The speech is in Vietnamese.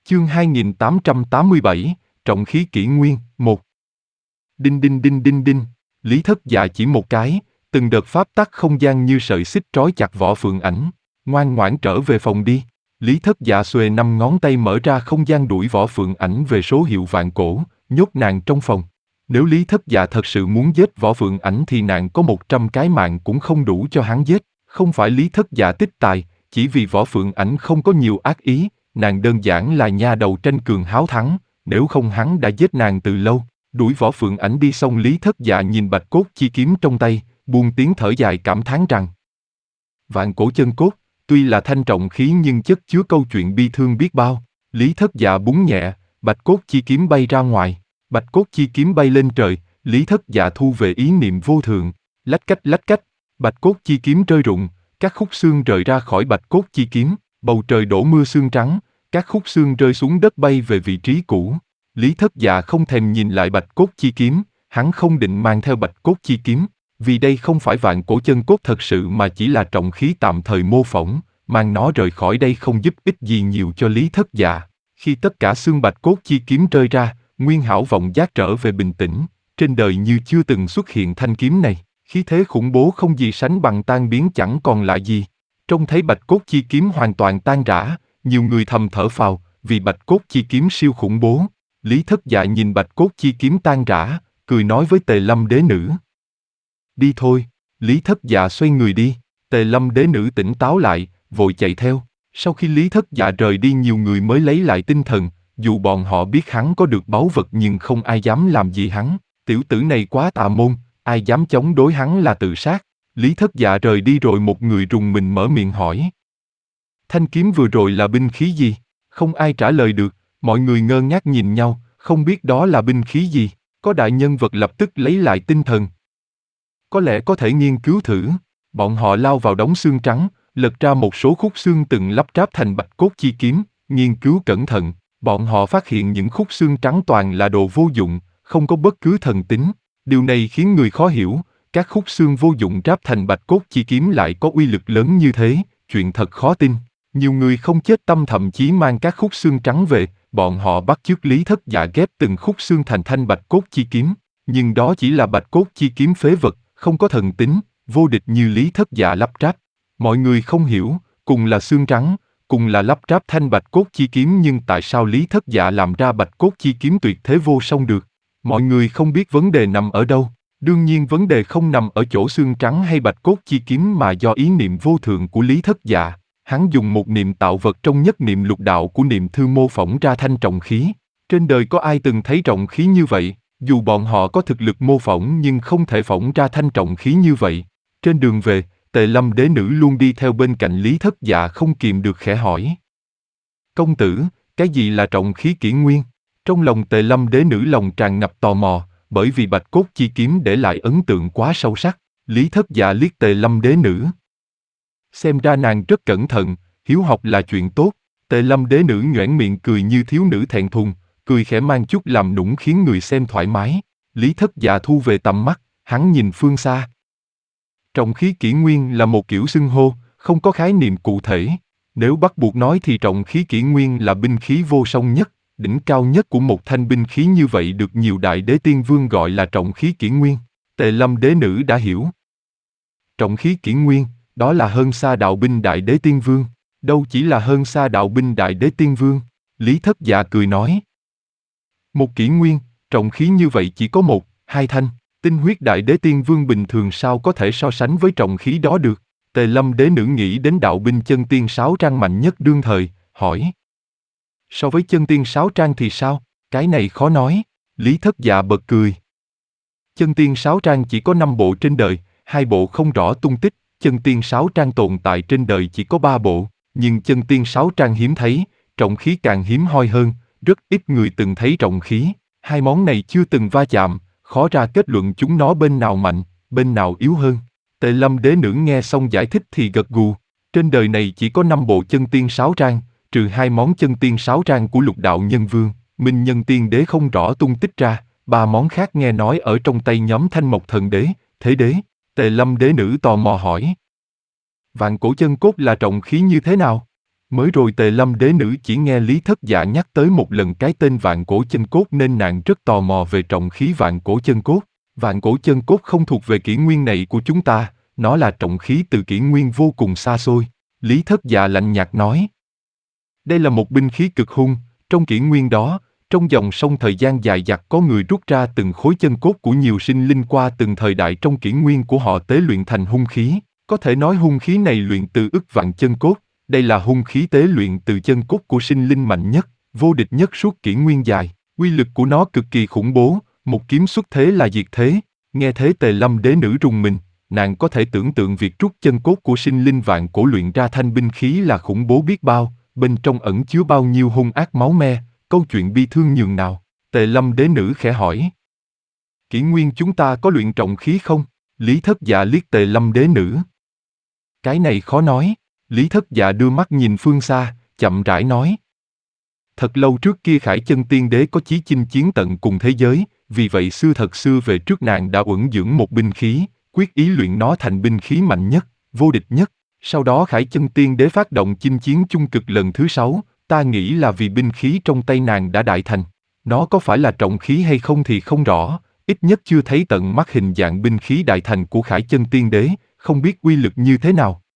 Chương 2887, Trọng khí kỷ nguyên, 1. Đinh đinh đinh đinh đinh, Lý Thất Dạ chỉ một cái, từng đợt pháp tắc không gian như sợi xích trói chặt Võ Phượng Ảnh. Ngoan ngoãn trở về phòng đi. Lý Thất Dạ xuề 5 ngón tay mở ra không gian đuổi Võ Phượng Ảnh về số hiệu vạn cổ, nhốt nàng trong phòng. Nếu Lý Thất Dạ thật sự muốn giết Võ Phượng Ảnh thì nàng có 100 cái mạng cũng không đủ cho hắn giết. Không phải Lý Thất Dạ tích tài, chỉ vì Võ Phượng Ảnh không có nhiều ác ý, nàng đơn giản là nha đầu tranh cường háo thắng, nếu không hắn đã giết nàng từ lâu. Đuổi Võ Phượng Ảnh đi xong, Lý Thất Dạ nhìn bạch cốt chi kiếm trong tay, buông tiếng thở dài cảm thán rằng: vạn cổ chân cốt, tuy là thanh trọng khí nhưng chất chứa câu chuyện bi thương biết bao. Lý Thất Dạ búng nhẹ, bạch cốt chi kiếm bay ra ngoài. Bạch cốt chi kiếm bay lên trời, Lý Thất Dạ thu về ý niệm vô thượng. Lách cách, bạch cốt chi kiếm rơi rụng, các khúc xương rời ra khỏi bạch cốt chi kiếm, bầu trời đổ mưa xương trắng, các khúc xương rơi xuống đất bay về vị trí cũ. Lý Thất Dạ không thèm nhìn lại bạch cốt chi kiếm, hắn không định mang theo bạch cốt chi kiếm, vì đây không phải vạn cổ chân cốt thật sự mà chỉ là trọng khí tạm thời mô phỏng, mang nó rời khỏi đây không giúp ích gì nhiều cho Lý Thất Dạ. Khi tất cả xương bạch cốt chi kiếm rơi ra, Nguyên Hảo vọng giác trở về bình tĩnh, trên đời như chưa từng xuất hiện thanh kiếm này, khí thế khủng bố không gì sánh bằng, tan biến chẳng còn lại gì. Trông thấy bạch cốt chi kiếm hoàn toàn tan rã, nhiều người thầm thở phào, vì bạch cốt chi kiếm siêu khủng bố. Lý Thất Dạ nhìn bạch cốt chi kiếm tan rã, cười nói với Tề Lâm đế nữ: đi thôi. Lý Thất Dạ xoay người đi. Tề Lâm đế nữ tỉnh táo lại, vội chạy theo. Sau khi Lý Thất Dạ rời đi, nhiều người mới lấy lại tinh thần, dù bọn họ biết hắn có được báu vật nhưng không ai dám làm gì hắn. Tiểu tử này quá tà môn, ai dám chống đối hắn là tự sát. Lý Thất Dạ rời đi rồi một người rùng mình mở miệng hỏi: thanh kiếm vừa rồi là binh khí gì? Không ai trả lời được, mọi người ngơ ngác nhìn nhau, không biết đó là binh khí gì. Có đại nhân vật lập tức lấy lại tinh thần: có lẽ có thể nghiên cứu thử. Bọn họ lao vào đống xương trắng, lật ra một số khúc xương từng lắp ráp thành bạch cốt chi kiếm, nghiên cứu cẩn thận. Bọn họ phát hiện những khúc xương trắng toàn là đồ vô dụng, không có bất cứ thần tính. Điều này khiến người khó hiểu, các khúc xương vô dụng ráp thành bạch cốt chi kiếm lại có uy lực lớn như thế, chuyện thật khó tin. Nhiều người không chết tâm thậm chí mang các khúc xương trắng về, bọn họ bắt chước Lý Thất Dạ ghép từng khúc xương thành thanh bạch cốt chi kiếm. Nhưng đó chỉ là bạch cốt chi kiếm phế vật, không có thần tính, vô địch như Lý Thất Dạ lắp ráp. Mọi người không hiểu, cùng là xương trắng, cùng là lắp ráp thanh bạch cốt chi kiếm, nhưng tại sao Lý Thất Dạ làm ra bạch cốt chi kiếm tuyệt thế vô song được? Mọi người không biết vấn đề nằm ở đâu. Đương nhiên vấn đề không nằm ở chỗ xương trắng hay bạch cốt chi kiếm mà do ý niệm vô thượng của Lý Thất Dạ. Hắn dùng một niệm tạo vật trong nhất niệm lục đạo của niệm thư mô phỏng ra thanh trọng khí. Trên đời có ai từng thấy trọng khí như vậy? Dù bọn họ có thực lực mô phỏng nhưng không thể phỏng ra thanh trọng khí như vậy. Trên đường về, Tề Lâm đế nữ luôn đi theo bên cạnh Lý Thất Dạ không kìm được khẽ hỏi: công tử, cái gì là trọng khí kỷ nguyên? Trong lòng Tề Lâm đế nữ lòng tràn ngập tò mò, bởi vì bạch cốt chi kiếm để lại ấn tượng quá sâu sắc. Lý Thất Dạ liếc Tề Lâm đế nữ. Xem ra nàng rất cẩn thận, hiếu học là chuyện tốt. Tề Lâm đế nữ nhoẻn miệng cười như thiếu nữ thẹn thùng, cười khẽ mang chút làm nũng khiến người xem thoải mái. Lý Thất Dạ thu về tầm mắt, hắn nhìn phương xa. Trọng khí kỷ nguyên là một kiểu xưng hô, không có khái niệm cụ thể. Nếu bắt buộc nói thì trọng khí kỷ nguyên là binh khí vô song nhất, đỉnh cao nhất của một thanh binh khí, như vậy được nhiều đại đế tiên vương gọi là trọng khí kỷ nguyên. Tề Lâm đế nữ đã hiểu. Trọng khí kỷ nguyên, đó là hơn xa đạo binh đại đế tiên vương. Đâu chỉ là hơn xa đạo binh đại đế tiên vương. Lý Thất Dạ cười nói: một kỷ nguyên, trọng khí như vậy chỉ có một, hai thanh. Tinh huyết đại đế tiên vương bình thường sao có thể so sánh với trọng khí đó được? Tề Lâm đế nữ nghĩ đến đạo binh chân tiên sáu trang mạnh nhất đương thời, hỏi: so với chân tiên sáu trang thì sao? Cái này khó nói. Lý Thất Dạ bật cười. Chân tiên sáu trang chỉ có 5 bộ trên đời, 2 bộ không rõ tung tích. Chân tiên sáu trang tồn tại trên đời chỉ có 3 bộ, nhưng chân tiên sáu trang hiếm thấy, trọng khí càng hiếm hoi hơn, rất ít người từng thấy trọng khí. Hai món này chưa từng va chạm, khó ra kết luận chúng nó bên nào mạnh, bên nào yếu hơn. Tề Lâm đế nữ nghe xong giải thích thì gật gù. Trên đời này chỉ có 5 bộ chân tiên sáu trang, trừ 2 món chân tiên sáu trang của Lục Đạo Nhân Vương, Minh Nhân Tiên Đế không rõ tung tích ra, 3 món khác nghe nói ở trong tay nhóm Thanh Mộc Thần Đế, Thế Đế. Tề Lâm đế nữ tò mò hỏi: vạn cổ chân cốt là trọng khí như thế nào? Mới rồi Tề Lâm đế nữ chỉ nghe Lý Thất Dạ nhắc tới một lần cái tên vạn cổ chân cốt nên nàng rất tò mò về trọng khí vạn cổ chân cốt. Vạn cổ chân cốt không thuộc về kỷ nguyên này của chúng ta, nó là trọng khí từ kỷ nguyên vô cùng xa xôi. Lý Thất Dạ lạnh nhạt nói. Đây là một binh khí cực hung, trong kỷ nguyên đó, trong dòng sông thời gian dài dặt có người rút ra từng khối chân cốt của nhiều sinh linh qua từng thời đại trong kỷ nguyên của họ tế luyện thành hung khí. Có thể nói hung khí này luyện từ ức vạn chân cốt, đây là hung khí tế luyện từ chân cốt của sinh linh mạnh nhất, vô địch nhất suốt kỷ nguyên dài. Uy lực của nó cực kỳ khủng bố, một kiếm xuất thế là diệt thế. Nghe thế Tề Lâm đế nữ rùng mình, nàng có thể tưởng tượng việc rút chân cốt của sinh linh vạn cổ luyện ra thanh binh khí là khủng bố biết bao, bên trong ẩn chứa bao nhiêu hung ác máu me, câu chuyện bi thương nhường nào. Tề Lâm đế nữ khẽ hỏi. Kỷ nguyên chúng ta có luyện trọng khí không? Lý Thất Dạ liếc Tề Lâm đế nữ. Cái này khó nói. Lý Thất Dạ đưa mắt nhìn phương xa, chậm rãi nói. Thật lâu trước kia Khải Chân Tiên Đế có chí chinh chiến tận cùng thế giới, vì vậy thật xưa về trước nàng đã uẩn dưỡng một binh khí, quyết ý luyện nó thành binh khí mạnh nhất, vô địch nhất. Sau đó Khải Chân Tiên Đế phát động chinh chiến chung cực lần thứ 6, ta nghĩ là vì binh khí trong tay nàng đã đại thành. Nó có phải là trọng khí hay không thì không rõ, ít nhất chưa thấy tận mắt hình dạng binh khí đại thành của Khải Chân Tiên Đế, không biết uy lực như thế nào.